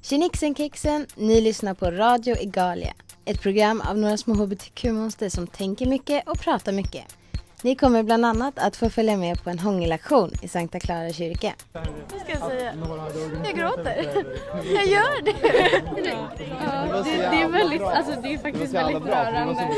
Tjenixen kexen, ni lyssnar på Radio Egalia. Ett program av några små hbtq-monster som tänker mycket och pratar mycket. Ni kommer bland annat att få följa med på en hångelaktion i Sankta Clara kyrka. Vad ska jag säga? Jag gråter. Jag gör det. Ja, det är väldigt, alltså det är faktiskt väldigt rörande.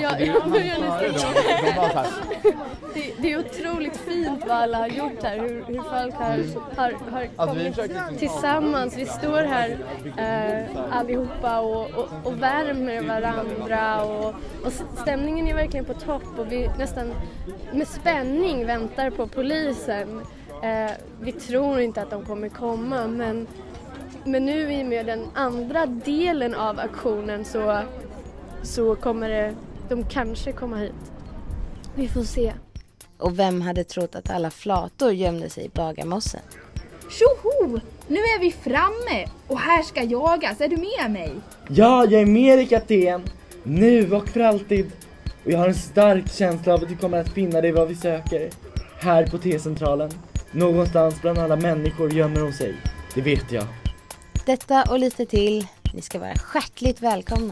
Det är otroligt fint vad alla har gjort här. Hur folk har kommit tillsammans. Vi står här allihopa och värmer varandra. Och stämningen är verkligen på topp. Och vi nästan med spänning väntar på polisen. Vi tror inte att de kommer komma, men nu i med den andra delen av aktionen så kommer de kanske komma hit. Vi får se. Och vem hade trott att alla flator gömde sig i Bagarmossen? Tjoho! Nu är vi framme och här ska jagas. Är du med mig? Ja, jag är med dig, kapten. Nu och för alltid. Och jag har en stark känsla av att vi kommer att finna dig vad vi söker. Här på T-centralen. Någonstans bland alla människor gömmer hon sig. Det vet jag. Detta och lite till. Ni ska vara hjärtligt välkomna.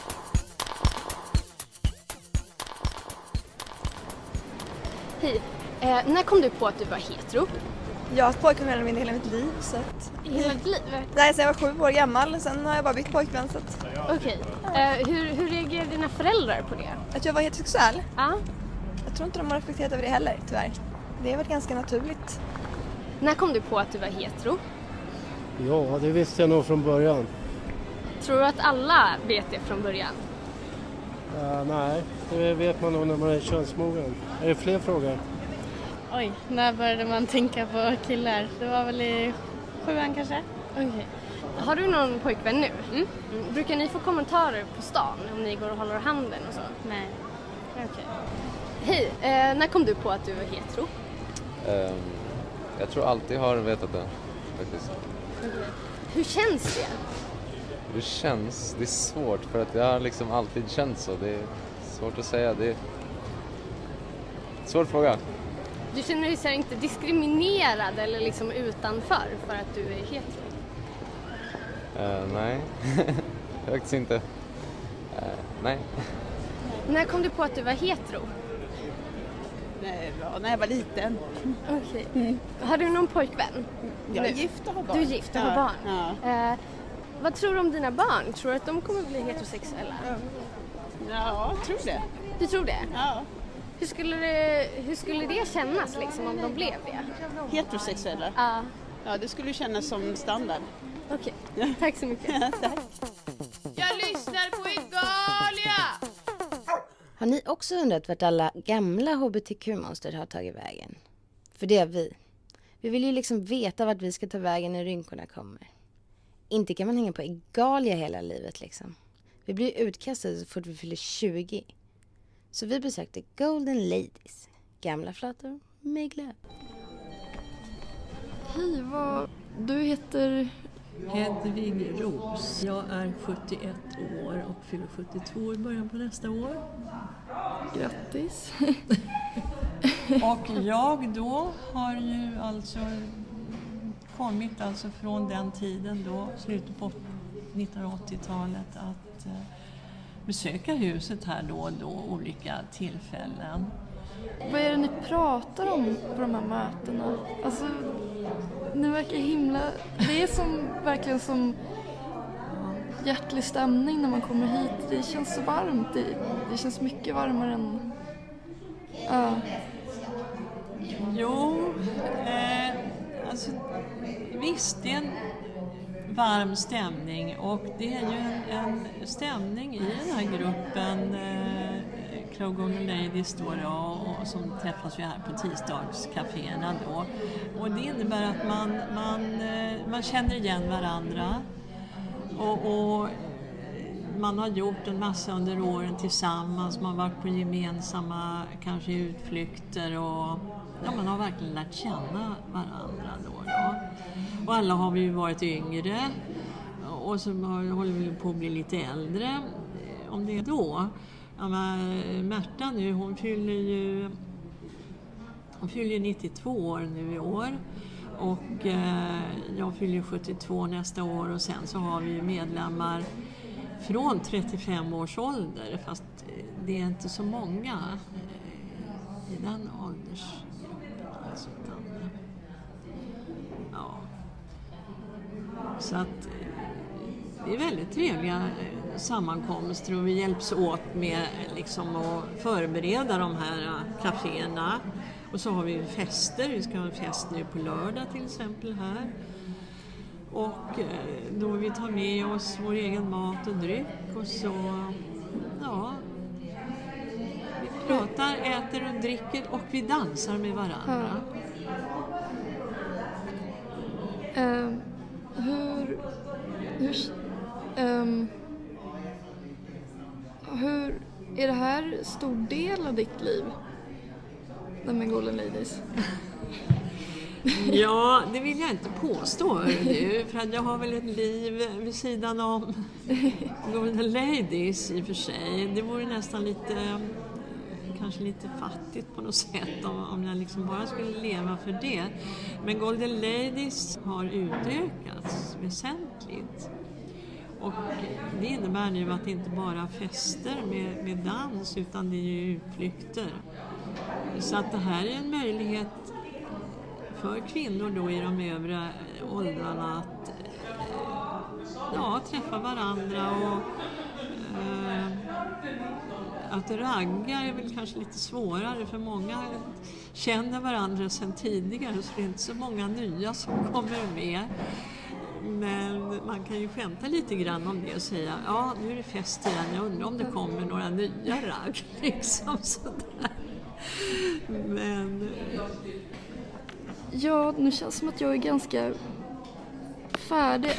Hej. När kom du på att du var hetero? Jag har haft pojkvän hela mitt liv. Så att... Hela ditt liv? Nej, sen jag var 7 år gammal. Sen har jag bara bytt pojkvän. Okej. Hur reagerade dina föräldrar på det? Att jag var heterosexuell? Ja. Jag tror inte de har reflekterat över det heller, tyvärr. Det har varit ganska naturligt. När kom du på att du var hetero? Ja, det visste jag nog från början. Tror du att alla vet det från början? Nej, det vet man nog när man är könsmogen. Är det fler frågor? Oj, när började man tänka på killar? Det var väl i 7:an kanske? Okej. Har du någon pojkvän nu? Mm. Brukar ni få kommentarer på stan om ni går och håller handen och så? Nej. Okej. Hej, när kom du på att du var hetero? Jag tror alltid har vetat det, faktiskt. Okay. Hur känns det? Hur det känns? Det är svårt för att jag har liksom alltid känt så. Det är svårt att säga. Det är en svår fråga. Du känner dig så här inte diskriminerad eller liksom utanför för att du är hetero? Nej, faktiskt inte. Nej. När kom du på att du var hetero? När jag var liten. Okej. Har du någon pojkvän? Jag är gift och har barn. Du är gift och har barn. Ja. Vad tror du om dina barn? Tror du att de kommer bli heterosexuella? Ja, jag tror det. Du tror det? Ja. Hur skulle det kännas liksom om de blev det? Heterosexuella? Ja. Ja, det skulle kännas som standard. Okej, tack så mycket. Tack. Jag lyssnar på Egalia! Har ni också undrat vart alla gamla hbtq-monster har tagit vägen? För det är vi. Vi vill ju liksom veta vart vi ska ta vägen när rynkorna kommer. Inte kan man hänga på Egalia hela livet liksom. Vi blir utkastade så fort vi fyller 20. Så vi besökte Golden Ladies. Gamla flator med glöd. Hej, du heter... Hedvig Ros. Jag är 71 år och fyller 72 i början på nästa år. Grattis. Och jag då har ju alltså kommit alltså från den tiden då, slutet på 1980-talet, att besöka huset här då och då, olika tillfällen. Vad är det ni pratar om på de här mötena? Alltså, ni verkar himla... Det är verkligen som hjärtlig stämning när man kommer hit. Det känns så varmt. Det känns mycket varmare än... Jo, alltså visst, det är en varm stämning och det är ju en stämning i den här gruppen Golden Ladies då, och som träffas vi här på tisdagscaféerna då. Och det innebär att man känner igen varandra och man har gjort en massa under åren tillsammans. Man har varit på gemensamma kanske utflykter och man har verkligen lärt känna varandra då. Och alla har vi ju varit yngre och så håller vi på att bli lite äldre. Om det är då. Märta nu, hon fyller ju 92 år nu i år. Och jag fyller 72 nästa år och sen så har vi medlemmar från 35 års ålder, fast det är inte så många i den åldersgruppen. Alltså, ja. Så att det är väldigt trevliga sammankomster och vi hjälps åt med liksom att förbereda de här kaféerna. Och så har vi fester, vi ska ha en fest nu på lördag till exempel här. Och då vi tar med oss vår egen mat och dryck och så, ja, vi pratar, äter och dricker och vi dansar med varandra. Hur är det här stor del av ditt liv? Det med Golden Ladies? Ja, det vill jag inte påstå nu, för att jag har väl ett liv vid sidan om Golden Ladies i och för sig. Det vore nästan lite, kanske lite fattigt på något sätt om jag liksom bara skulle leva för det. Men Golden Ladies har utökats väsentligt. Och det innebär nu att det inte bara fester med dans utan det är ju utflykter. Så att det här är en möjlighet för kvinnor då i de övre åldrarna att träffa varandra och att ragga är väl kanske lite svårare för många känner varandra sedan tidigare så det är inte så många nya som kommer med. Men man kan ju skämta lite grann om det och säga ja nu är det fest igen, jag undrar om det kommer några nya ragg liksom sådär. Men ja, nu känns det som att jag är ganska färdig.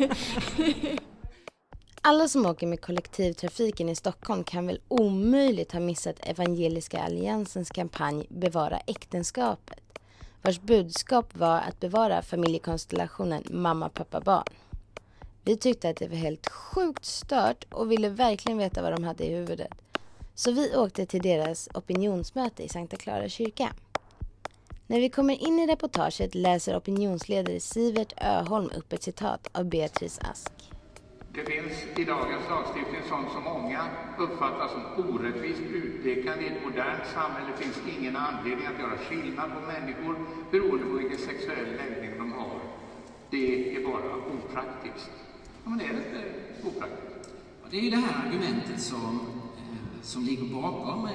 Alla som åker med kollektivtrafiken i Stockholm kan väl omöjligt ha missat Evangeliska Alliansens kampanj Bevara äktenskapet, vars budskap var att bevara familjekonstellationen mamma, pappa, barn. Vi tyckte att det var helt sjukt stört och ville verkligen veta vad de hade i huvudet. Så vi åkte till deras opinionsmöte i Sankta Clara kyrka. När vi kommer in i reportaget läser opinionsledare Sivert Öholm upp ett citat av Beatrice Ask. Det finns i dagens lagstiftning sånt som många uppfattar som orättvist utpekande. I ett modernt samhälle finns ingen anledning att göra skillnad på människor beroende på vilken sexuell läggning de har. Det är bara opraktiskt. Ja, men är det inte opraktiskt? Och det är ju det här argumentet som ligger bakom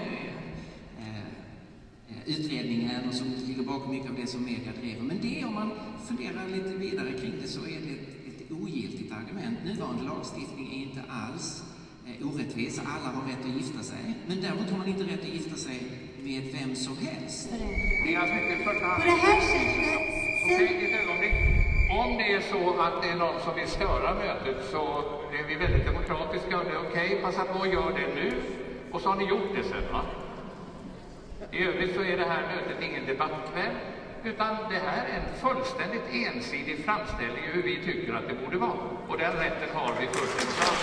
utredningen och som ligger bakom mycket av det som media driver. Men det, om man funderar lite vidare kring det, så är det ett ogiltigt argument. Nuvarande lagstiftning är inte alls orättvis. Alla har rätt att gifta sig. Men däremot har man inte rätt att gifta sig med vem som helst. Det är alltså inte i första hand. På det här sättet. Okej, ett ögonblick. Om det är så att det är någon som vill störa mötet så är vi väldigt demokratiska och det är okej. Passa på att göra det nu. Och så har ni gjort det sen, va? I övrigt så är det här mötet ingen debattkväll, utan det här är en fullständigt ensidig framställning hur vi tycker att det borde vara. Och den rätten har vi först en sak.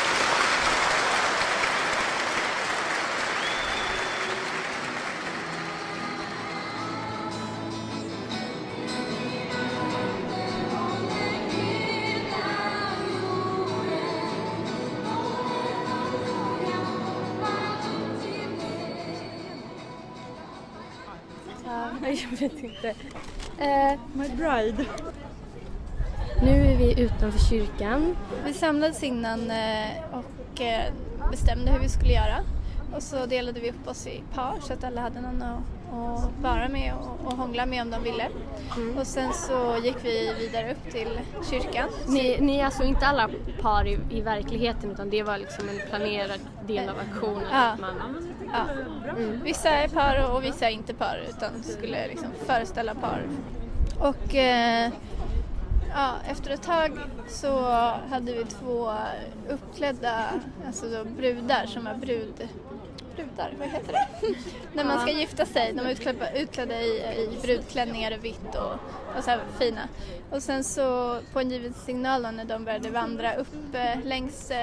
Jag vet inte. My bride. Nu är vi utanför kyrkan. Vi samlades innan och bestämde hur vi skulle göra. Och så delade vi upp oss i par så att alla hade någon att vara med och hångla med om de ville. Och sen så gick vi vidare upp till kyrkan. Ni är alltså inte alla par i verkligheten, utan det var liksom en planerad del av aktionen? Ja. Att man, ja. Vissa är par och vissa är inte par, utan skulle liksom föreställa par. Och efter ett tag så hade vi 2 uppklädda brudar som var brudar, vad heter det? När man ska gifta sig, de är utklädda i brudklänningar och vitt och så här fina. Och sen så på en given signal när de började vandra upp längs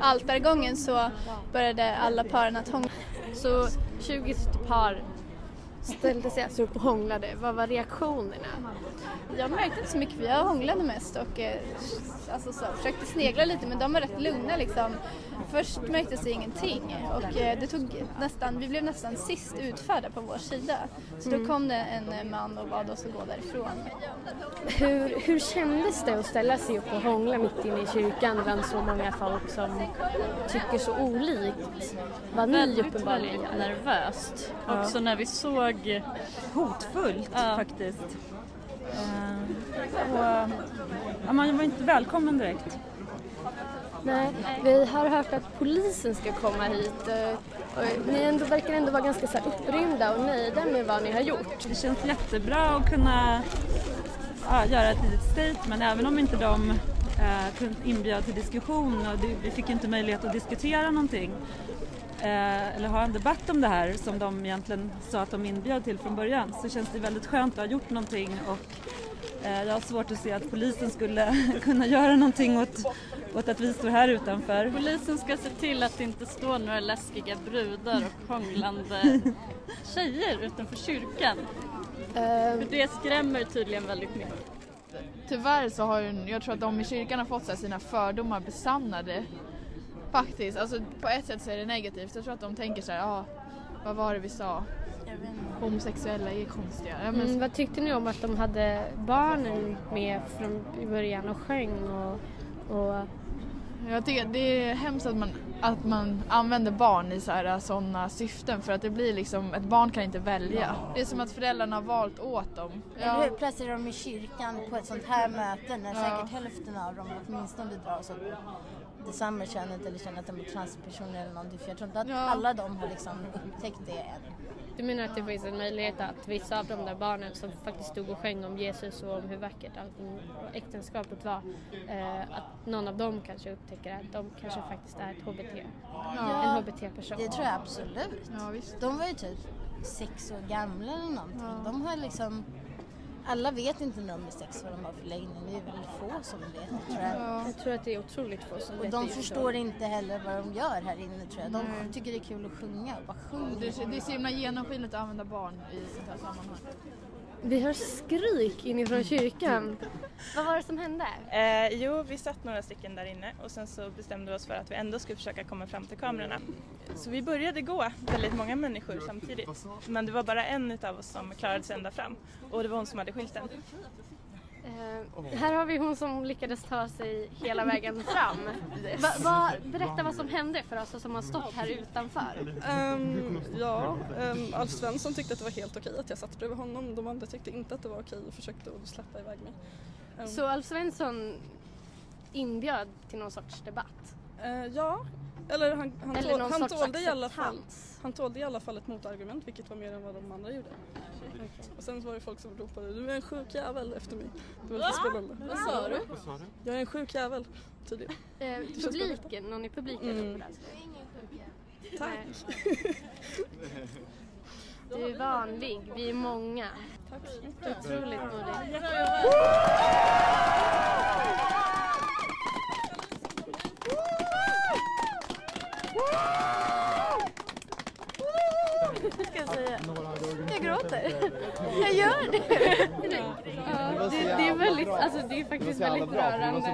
altargången så började alla paren att hångla. Så 20 par ställde sig alltså upp och hånglade. Vad var reaktionerna? Jag märkte inte så mycket, för jag hånglade mest och försökte snegla lite, men de var rätt lugna liksom. Först märktes det ingenting och vi blev nästan sist utförda på vår sida. Så då kom det en man och bad oss att gå därifrån. Hur kändes det att ställa sig upp och hångla mitt inne i kyrkan bland så många folk som tycker så olikt? Var ni uppenbarligen nervöst? Också när vi såg hotfullt faktiskt. Man var inte välkommen direkt. Nej, vi har hört att polisen ska komma hit. Ni verkar ändå vara ganska så här upprymda och nöjda med vad ni har gjort. Det känns jättebra att kunna göra ett litet statement, även om inte de inbjöd till diskussion. Och vi fick inte möjlighet att diskutera någonting. Eller ha en debatt om det här som de egentligen sa att de inbjöd till från början. Så känns det väldigt skönt att ha gjort någonting, och jag har svårt att se att polisen skulle kunna göra någonting åt att vi står här utanför. Polisen ska se till att det inte står några läskiga brudar och hånglande tjejer utanför kyrkan. För det skrämmer tydligen väldigt mycket. Tyvärr så har jag tror att de i kyrkan har fått sina fördomar besannade. Faktiskt, alltså på ett sätt så är det negativt. Jag tror att de tänker så här, vad var det vi sa? Homosexuella är konstiga. Vad tyckte ni om att de hade barnen med från början och sjöng och... Jag tycker det är hemskt att man använder barn i sådana syften, för att det blir liksom, ett barn kan inte välja. Det är som att föräldrarna har valt åt dem. Eller hur placerar de i kyrkan på ett sånt här möte när säkert hälften av dem åtminstone dras åt det samma könet eller känner att de är transpersoner eller någonting. För jag tror inte att alla de har liksom upptäckt det än. Du menar att det finns en möjlighet att vissa av de där barnen som faktiskt stod och sjöng om Jesus och om hur vackert allting äktenskapet var, att någon av dem kanske upptäcker att de kanske faktiskt är ett HBT, en HBT-person? Det tror jag absolut. Ja, visst. De var ju typ 6 år gamla eller någonting. Ja. De har liksom... Alla vet inte när de är 6 vad de har för läggning. Det är väldigt få som vet, tror jag. Ja. Jag tror att det är otroligt få som vet. Och de förstår inte heller vad de gör här inne, tror jag. De tycker det är kul att sjunga. Det är så himla genomskinligt att använda barn i sånt här sammanhang. Vi hör skrik inifrån kyrkan. Vad var det som hände? Jo, vi satt några stycken där inne och sen så bestämde vi oss för att vi ändå skulle försöka komma fram till kamerorna. Så vi började gå, väldigt många människor samtidigt. Men det var bara en utav oss som klarade sig ända fram, och det var hon som hade skylten. Här har vi hon som lyckades ta sig hela vägen fram. Berätta vad som hände för oss som har stått här utanför. Alf Svensson tyckte att det var helt okej att jag satt bredvid honom. De andra tyckte inte att det var okej och försökte att släppa iväg mig. Så Alf Svensson inbjöd till någon sorts debatt? Ja, eller han tålde i alla fall ett motargument, vilket var mer än vad de andra gjorde. Okay. Och sen var det folk som ropade, du är en sjuk jävel efter mig. Det var lite spännande. Vad sa du? Jag är en sjuk jävel, tydligen. Publiken, någon i publiken? Tack. Du är vanlig, vi är många. Tack så mycket. Otroligt modigt. Ska jag säga? Jag gråter. Jag gör det. Det är väldigt, alltså det är faktiskt väldigt rörande.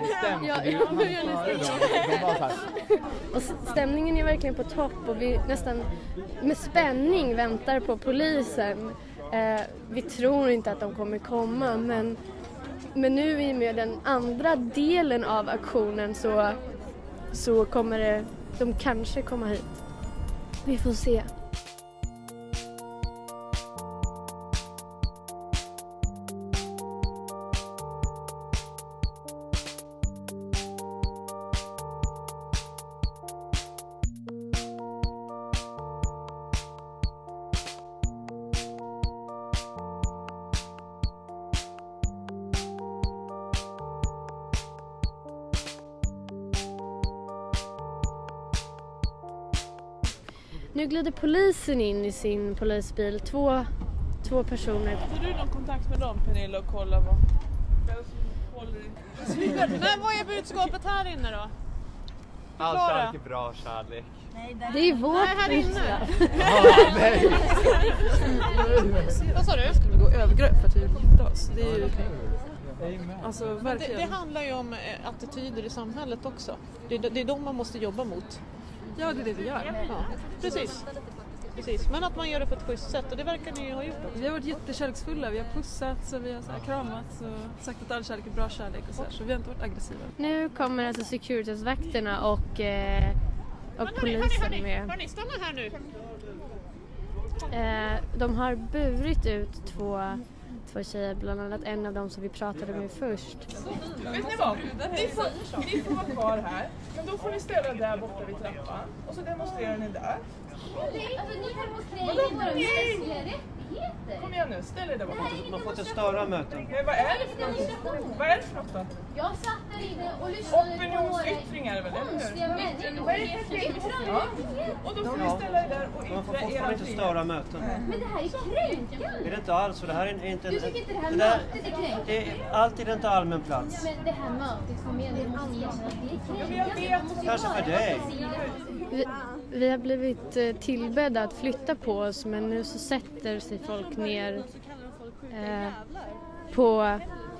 Och stämningen är verkligen på topp, och vi nästan med spänning väntar på polisen. Vi tror inte att de kommer komma, men nu i med den andra delen av aktionen så kommer de kanske komma hit. Vi får se. Nu glider polisen in i sin polisbil. Två personer. Har du någon kontakt med dem, Pernilla, och kolla vad som håller i? Men vad är budskapet här inne då? All kärlek är bra kärlek. Det är vårt budskap. Nej. Vad sa du? Skulle vi gå övergrepp för att vi vill gifta oss? Det är ju... Alltså, verkligen. Det handlar ju om attityder i samhället också. Det är de man måste jobba mot. Ja, det är det vi gör. Ja, precis. Men att man gör det på ett schysst sätt, och det verkar ni ju ha gjort också. Vi har varit jättekärleksfulla, vi har pussats och vi har så här kramats och sagt att all kärlek är bra kärlek och så vi har inte varit aggressiva. Nu kommer alltså Securitas-vakterna och polisen med. Har ni stannat här nu? De har burit ut två tjejer, bland annat en av dem som vi pratade med först. Vet ni vad? Ni får vara kvar här, men då får ni ställa där borta vid trappan och så demonstrerar ni där. Alltså ni demonstrerar inte de mänskliga rättigheter. Kom igen nu, ställ er där borta. Man får inte störa möten. Men vad är det för något? Vad är det för något då? Jag satt där inne och lyssnade på opinionsyttringar väl, eller hur? Vad är det för yttringar? Och då får ni ställa er där och yttra man får fortfarande inte störa möten. Men det här är kränkande. Är det inte alls, och det här är inte... Du tycker inte det här mötet är kränkande? Det är alltid inte allmän plats. Ja, men det här mötet får med det är kränkande. Kanske för dig. Vi har blivit tillbedda att flytta på oss, men nu så sätter sig folk ner på...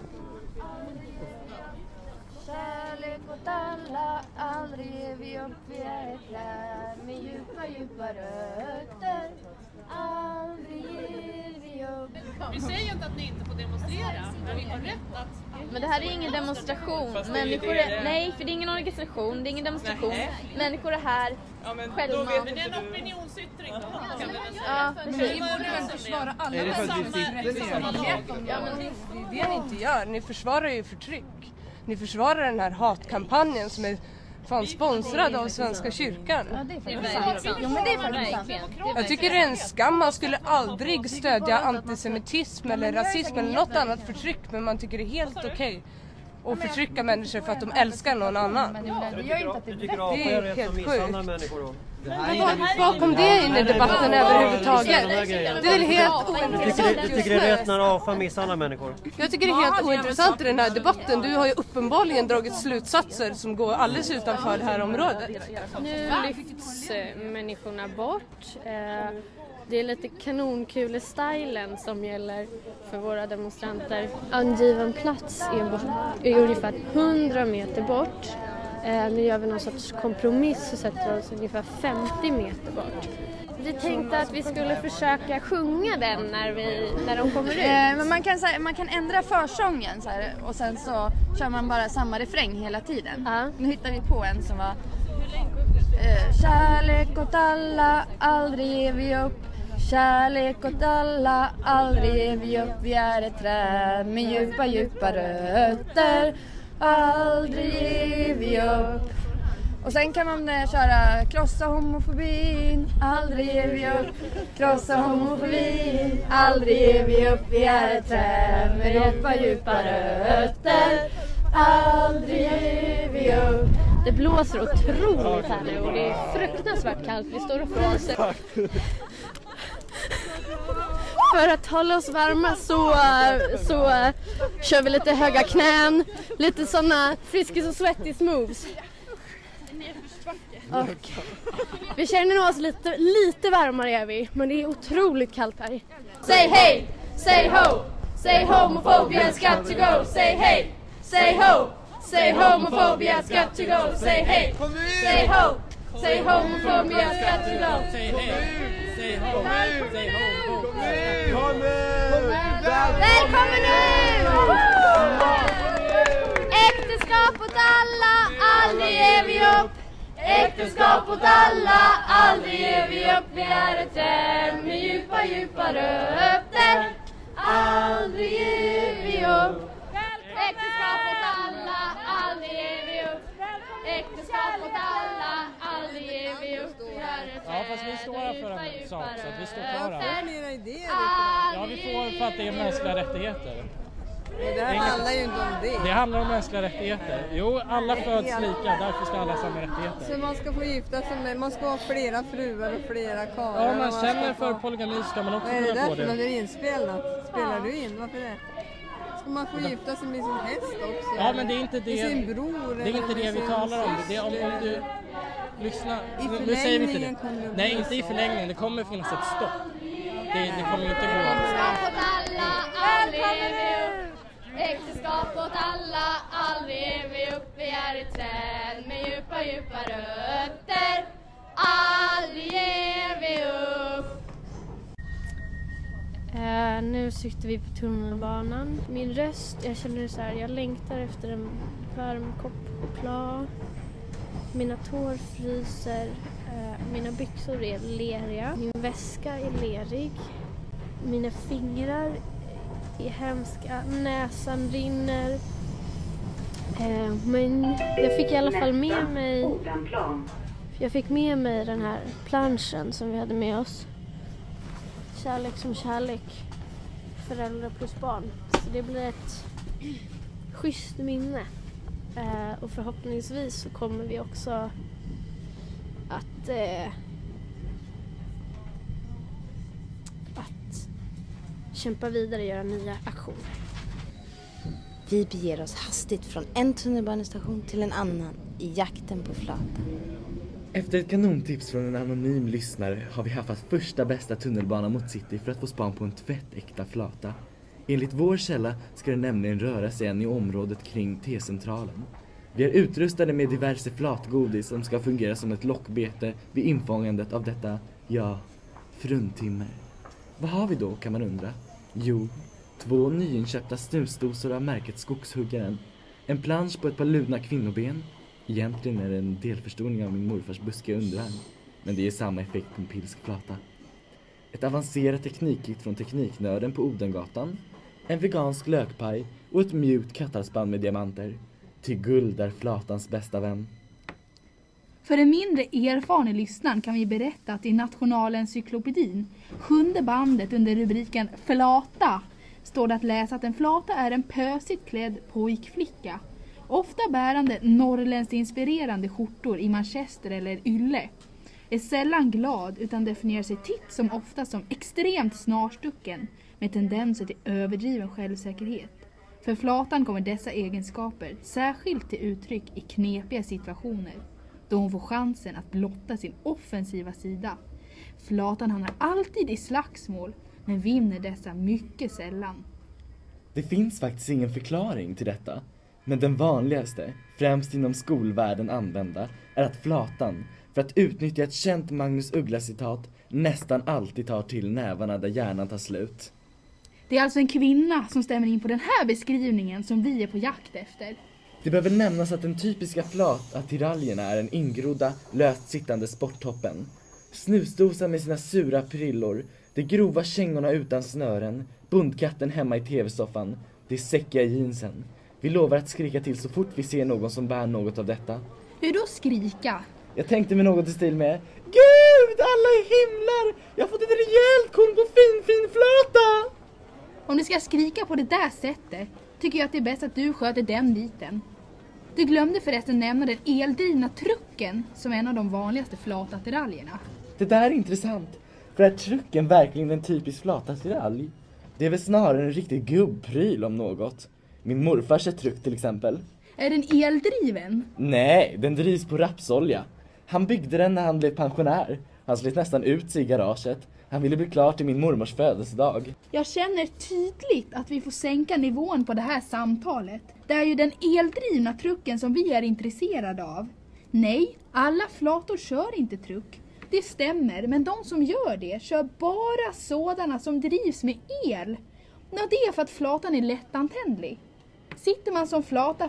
Kärlek åt alla, aldrig ger vi upp, vi är ett träd med djupa rötter. Aldrig ger vi upp. Vi säger inte att ni inte får demonstrera, men vi har rätt att... Men det här är ingen demonstration. Människor är... Nej, för det är ingen organisation, det är ingen demonstration. Människor är här själva. Men det är en opinionsyttring då. Ja, men ni borde väl försvara alla människors rättigheter. Ja, men det är det ni inte gör. Ni försvarar ju förtryck. Ni försvarar den här hatkampanjen som är fan sponsrad av Svenska kyrkan. Ja, det är faktiskt sant. Ja, men det är faktiskt sant. Jag tycker det är en skam. Man skulle aldrig stödja antisemitism eller rasism eller något annat förtryck, men man tycker det är helt okej att förtrycka människor för att de älskar någon annan. Det är helt sjukt. Bakom det in i debatten överhuvudtaget. Det är helt ointressant. Du tycker det är rätt när AFA misshandlar människor? Jag tycker det är helt ointressant i den här debatten. Du har ju uppenbarligen dragit slutsatser som går alldeles utanför det här området. Nu lyfts människorna bort. Det är lite kanonkulestylen som gäller för våra demonstranter. Angiven plats är ungefär 100 meter bort. Nu gör vi någon sorts kompromiss och sätter oss ungefär 50 meter bort. Vi tänkte att vi skulle försöka sjunga den när de kommer ut. Men man kan ändra försången så här, och sen så kör man bara samma refräng hela tiden. Nu hittar vi på en som var kärlek åt alla, aldrig ger vi upp. Kärlek åt alla, aldrig ger vi upp. Vi är ett träd med djupa rötter. Aldrig ger vi upp. Och sen kan man köra krossa homofobin, aldrig ger vi upp. Krossa homofobin, aldrig ger vi upp. Vi är ett träd med djupa rötter. Aldrig ger vi upp. Det blåser otroligt här nu och det är fruktansvärt kallt. Vi står och fryser. För att hålla oss varma så kör vi lite höga knän, lite sådana Friskis och Svettis moves. Och vi känner oss lite varmare är vi, men det är otroligt kallt här. Say hey, say ho, say homophobia has got to go. Say hey, say ho, say homophobia has got to go. Say hey, say ho, say homophobia has got to go. Say hey. Välkommen nu! Äktenskap åt alla, aldrig ger vi upp. Äktenskap åt alla, aldrig ger vi upp. Vi är ett träd med djupa rötter. Aldrig ger vi upp. Äktenskap åt alla, aldrig ger vi upp. Äktenskap åt alla, aldrig ger vi upp. Ja, fast vi står här för en sak, så att vi står klara. Ja, vi får för att det är mänskliga rättigheter. Det här handlar ju inte om det. Det handlar om mänskliga rättigheter. Jo, alla föds lika, därför ska alla ha samma rättigheter. Så man ska få gifta sig med, man ska ha flera fruar och flera karlar. Ja, man känner för polygami ska man också kunna få det. Vad är det där för något? Är det inspelat? Spelar du in? Varför det? Och man får gifta sig med sin häst också. Ja, men det är inte det. Med sin bror. Det är inte det vi talar om. Det är om du lyssnar. Nu säger vi inte det. Nej, inte i förlängningen. Det kommer finnas ett stopp. Det kommer inte gå. Äktenskap åt alla, aldrig är vi upp. Äktenskap åt alla, aldrig är vi upp. Vi är ett träd med djupa, djupa rötter. Aldrig ger vi upp. Nu sitter vi på tunnelbanan. Min röst, jag känner så här, jag längtar efter en varm kopp choklad. Mina tår fryser. Mina byxor är leriga. Min väska är lerig. Mina fingrar är hemska. Näsan rinner. Men jag fick i alla fall med mig... Jag fick med mig den här planschen som vi hade med oss. Kärlek som kärlek. Föräldrar plus barn. Så det blir ett schysst minne. Och förhoppningsvis så kommer vi också att kämpa vidare och göra nya aktioner. Vi beger oss hastigt från en tunnelbanestation till en annan i jakten på flatan. Efter ett kanontips från en anonym lyssnare har vi haft första bästa tunnelbana mot city för att få span på en tvättäkta flata. Enligt vår källa ska det nämligen röra sig en i området kring T-centralen. Vi är utrustade med diverse flatgodis som ska fungera som ett lockbete vid infångandet av detta, fruntimmer. Vad har vi då, kan man undra? Jo, 2 nyinköpta snusdosor av märket Skogshuggaren, en plansch på ett par ludna kvinnoben. Egentligen är det en delförstoring av min morfars buskiga underarm, men det ger samma effekt på en pilsk flata. Ett avancerat teknikkit från Tekniknörden på Odengatan, en vegansk lökpaj och ett mjukt kattarspand med diamanter. Till guld är flatans bästa vän. För en mindre erfaren lyssnaren kan vi berätta att i Nationalencyklopedin, 7:e bandet under rubriken Flata, står det att läsa att en flata är en pösigt klädd pojkflicka. Ofta bärande norrländsinspirerande skjortor i manchester eller ylle. Är sällan glad utan definierar sig titt som ofta som extremt snarstucken med tendenser till överdriven självsäkerhet. För flatan kommer dessa egenskaper särskilt till uttryck i knepiga situationer då hon får chansen att blotta sin offensiva sida. Flatan hamnar alltid i slagsmål men vinner dessa mycket sällan. Det finns faktiskt ingen förklaring till detta. Men den vanligaste, främst inom skolvärlden använda, är att flatan, för att utnyttja ett känt Magnus Uggla-citat, nästan alltid tar till nävarna där hjärnan tar slut. Det är alltså en kvinna som stämmer in på den här beskrivningen som vi är på jakt efter. Det behöver nämnas att den typiska flatattiraljerna är den ingrodda, löst sittande sporttoppen. Snusdosan med sina sura prillor, de grova kängorna utan snören, bundkatten hemma i tv-soffan, de säckiga jeansen. Vi lovar att skrika till så fort vi ser någon som bär något av detta. Hur då skrika? Jag tänkte med något i stil med: Gud, alla är himlar! Jag har fått ett rejält korn på fin flata! Om du ska skrika på det där sättet tycker jag att det är bäst att du sköter den biten. Du glömde förresten nämna den eldrivna trucken som är en av de vanligaste flatattiraljerna. Det där är intressant. För är trucken verkligen en typisk flatattiralj? Det är väl snarare en riktig gubbpryl om något. Min morfars är truck till exempel. Är den eldriven? Nej, den drivs på rapsolja. Han byggde den när han blev pensionär. Han slet nästan ut sig i garaget. Han ville bli klar till min mormors födelsedag. Jag känner tydligt att vi får sänka nivån på det här samtalet. Det är ju den eldrivna trucken som vi är intresserade av. Nej, alla flator kör inte truck. Det stämmer, men de som gör det kör bara sådana som drivs med el. Och det är för att flatan är lättantändlig. Sitter man som flata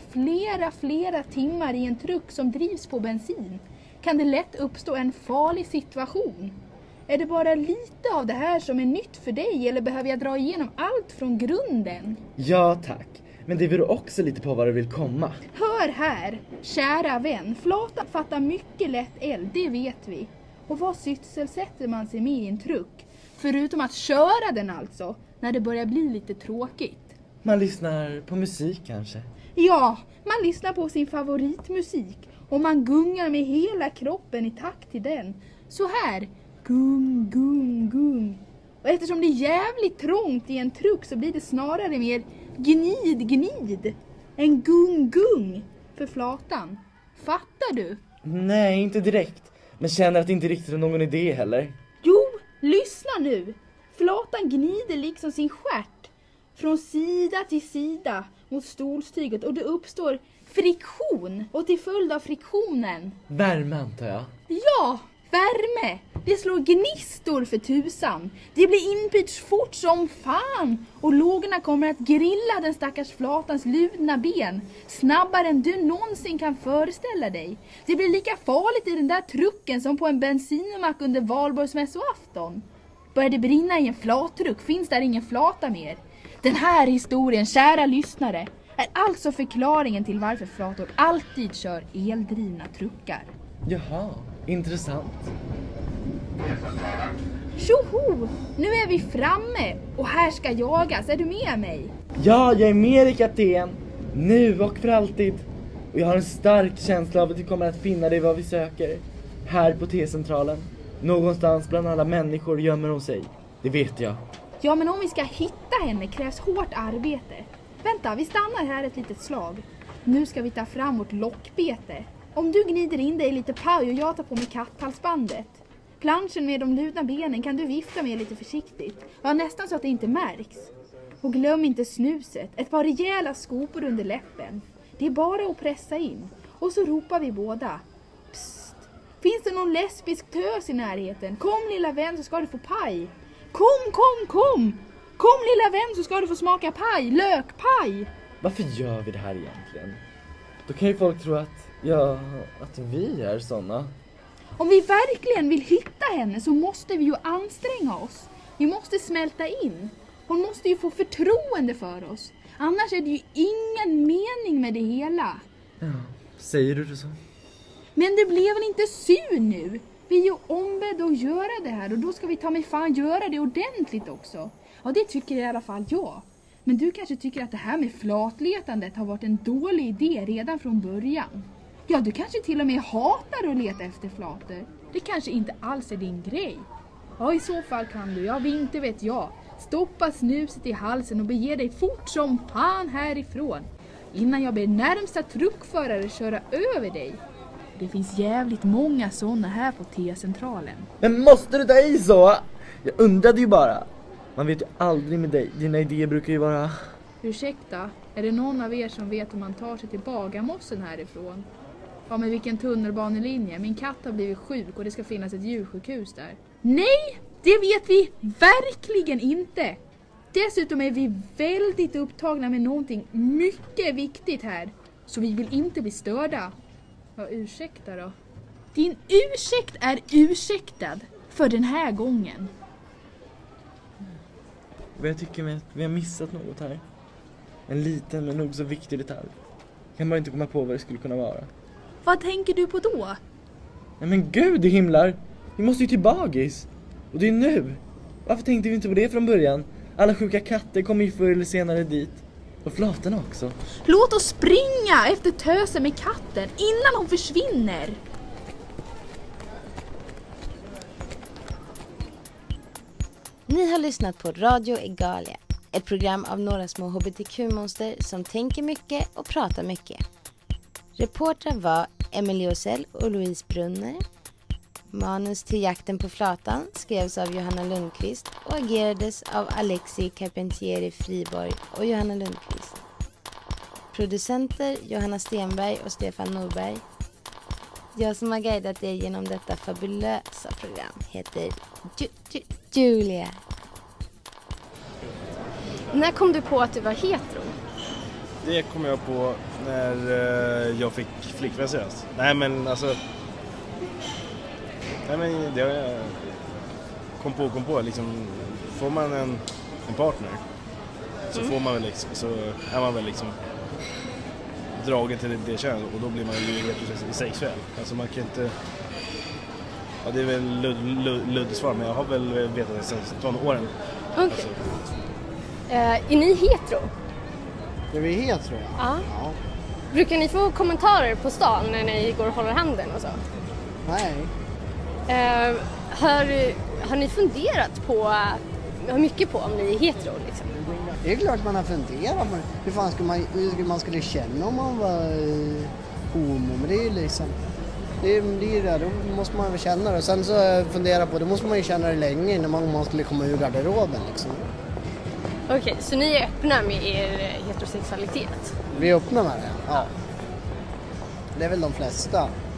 flera timmar i en truck som drivs på bensin kan det lätt uppstå en farlig situation. Är det bara lite av det här som är nytt för dig eller behöver jag dra igenom allt från grunden? Ja tack, men det beror också lite på vad du vill komma. Hör här, kära vän, flata fattar mycket lätt eld, det vet vi. Och vad sysselsätter man sig med i en truck? Förutom att köra den alltså, när det börjar bli lite tråkigt. Man lyssnar på musik kanske? Ja, man lyssnar på sin favoritmusik och man gungar med hela kroppen i takt till den. Så här, gung, gung, gung. Och eftersom det är jävligt trångt i en truck så blir det snarare mer gnid. En gung för flatan. Fattar du? Nej, inte direkt. Men känner att det inte riktigt är någon idé heller. Jo, lyssna nu. Flatan gnider liksom sin stjärt från sida till sida mot stolstyget och det uppstår friktion. Och till följd av friktionen... Värme antar jag. Ja, värme. Det slår gnistor för tusan. Det blir inpitch fort som fan. Och lågorna kommer att grilla den stackars flatans ludna ben. Snabbare än du någonsin kan föreställa dig. Det blir lika farligt i den där trucken som på en bensinmack under valborgsmässoafton. Börjar det brinna i en flattruck finns där ingen flata mer. Den här historien, kära lyssnare, är alltså förklaringen till varför flator alltid kör eldrivna truckar. Jaha, intressant. Tjoho! Nu är vi framme och här ska jagas. Är du med mig? Ja, jag är med dig, kapten. Nu och för alltid. Och jag har en stark känsla av att vi kommer att finna dig vad vi söker. Här på T-centralen. Någonstans bland alla människor gömmer hon sig. Det vet jag. Ja, men om vi ska hitta henne krävs hårt arbete. Vänta, vi stannar här ett litet slag. Nu ska vi ta fram vårt lockbete. Om du gnider in dig lite paj och jag tar på mig katthalsbandet. Planschen med de ludna benen kan du vifta med lite försiktigt. Ja, nästan så att det inte märks. Och glöm inte snuset. Ett par rejäla skopor under läppen. Det är bara att pressa in. Och så ropar vi båda. Psst! Finns det någon lesbisk tös i närheten? Kom lilla vän så ska du få paj. Kom! Kom lilla vän så ska du få smaka paj. Lökpaj. Varför gör vi det här egentligen? Då kan ju folk tro att vi är såna. Om vi verkligen vill hitta henne så måste vi ju anstränga oss. Vi måste smälta in. Hon måste ju få förtroende för oss. Annars är det ju ingen mening med det hela. Ja, säger du det så? Men det blev väl inte sur nu? Vi är ju ombedda att göra det här och då ska vi ta mig fan göra det ordentligt också. Ja, det tycker i alla fall jag. Men du kanske tycker att det här med flatletandet har varit en dålig idé redan från början. Ja, du kanske till och med hatar att leta efter flator. Det kanske inte alls är din grej. Ja, i så fall kan du, inte vet jag, stoppa snuset i halsen och bege dig fort som fan härifrån. Innan jag ber närmsta truckförare köra över dig. Det finns jävligt många sådana här på T-centralen. Men måste du ta i så? Jag undrade ju bara. Man vet ju aldrig med dig. Dina idéer brukar ju vara... Ursäkta, är det någon av er som vet hur man tar sig till Bagarmossen härifrån? Ja, men vilken tunnelbanelinje? Min katt har blivit sjuk och det ska finnas ett djursjukhus där. Nej, det vet vi verkligen inte. Dessutom är vi väldigt upptagna med någonting mycket viktigt här. Så vi vill inte bli störda. Ja, ursäkta då. Din ursäkt är ursäktad för den här gången. Jag tycker att vi har missat något här. En liten men nog så viktig detalj. Jag kan bara inte komma på vad det skulle kunna vara. Vad tänker du på då? Nej men gud i himlar. Vi måste ju till bagis. Och det är nu. Varför tänkte vi inte på det från början? Alla sjuka katter kommer ju förr eller senare dit. Och flatorna också. Låt oss springa efter tösen med katten innan hon försvinner. Ni har lyssnat på Radio Egalia. Ett program av några små hbtq-monster som tänker mycket och pratar mycket. Reportrar var Emelie Osell och Louise Brunner. Manus till Jakten på flatan skrevs av Johanna Lundqvist och agerades av Alexi Carpentieri Friborg och Johanna Lundqvist. Producenter Johanna Stenberg och Stefan Norberg. Jag som har guidat er genom detta fabulösa program heter Julia. När kom du på att du var hetero? Det kom jag på när jag fick flickvän senast. Nej men det har jag kom på liksom, får man en partner så får man väl liksom, så är man väl liksom dragen till det könet och då blir man ju sexuell. Alltså man kan inte, ja det är väl luddigt svar men jag har väl vetat det sedan tonåren. Okej. Alltså. Är ni hetero? Är vi hetero? Ja. Brukar ni få kommentarer på stan när ni går och håller handen och så? Nej. Har ni funderat på har mycket på om ni är hetero liksom. Det är klart man har funderat på hur man skulle känna om man var homo. Men det är ju liksom, det är det, då måste man väl känna det. Och sen så fundera på, då måste man ju känna det länge innan man skulle komma ur garderoben liksom. Okej, så ni är öppna med er heterosexualitet? Vi är öppna med det, ja. Det är väl de flesta.